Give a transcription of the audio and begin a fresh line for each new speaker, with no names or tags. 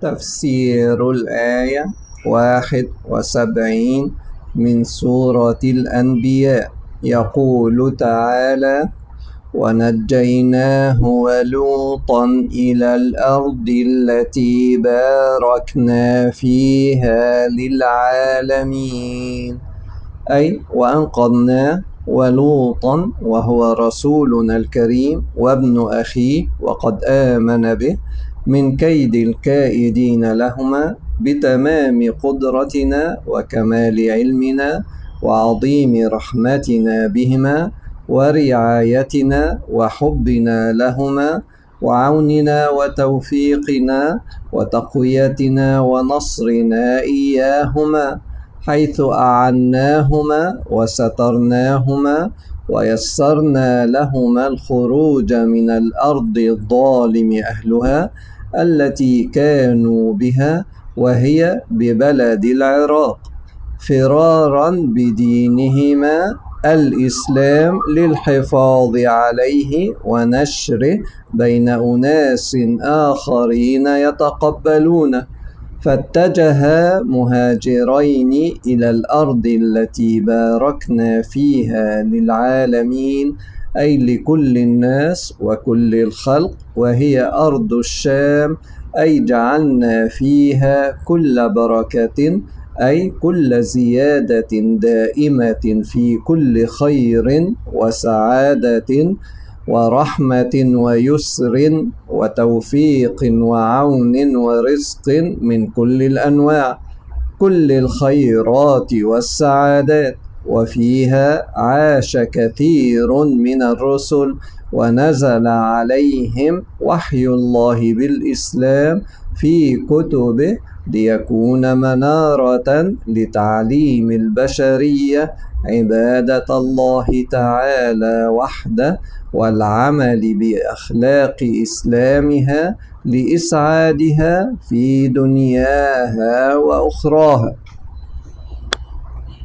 تفسير الآية 71 من سورة الأنبياء. يقول تعالى: ونجيناه ولوطا إلى الأرض التي باركنا فيها للعالمين، أي وأنقذنا ولوطا وهو رسولنا الكريم وابن أخيه وقد آمن به من كيد الكائدين لهما بتمام قدرتنا وكمال علمنا وعظيم رحمتنا بهما ورعايتنا وحبنا لهما وعوننا وتوفيقنا وتقويتنا ونصرنا إياهما، حيث أعناهما وسترناهما ويسرنا لهما الخروج من الأرض الظالم أهلها التي كانوا بها، وهي ببلد العراق، فرارا بدينهما الإسلام للحفاظ عليه ونشره بين أناس آخرين يتقبلونه، فاتجها مهاجرين إلى الأرض التي باركنا فيها للعالمين، أي لكل الناس وكل الخلق، وهي أرض الشام، أي جعلنا فيها كل بركة، أي كل زيادة دائمة في كل خير وسعادة ورحمة ويسر وتوفيق وعون ورزق من كل الأنواع، كل الخيرات والسعادات. وفيها عاش كثير من الرسل ونزل عليهم وحي الله بالإسلام في كتبه ليكون منارة لتعليم البشرية عبادة الله تعالى وحده والعمل بأخلاق إسلامها لإسعادها في دنياها وأخراها.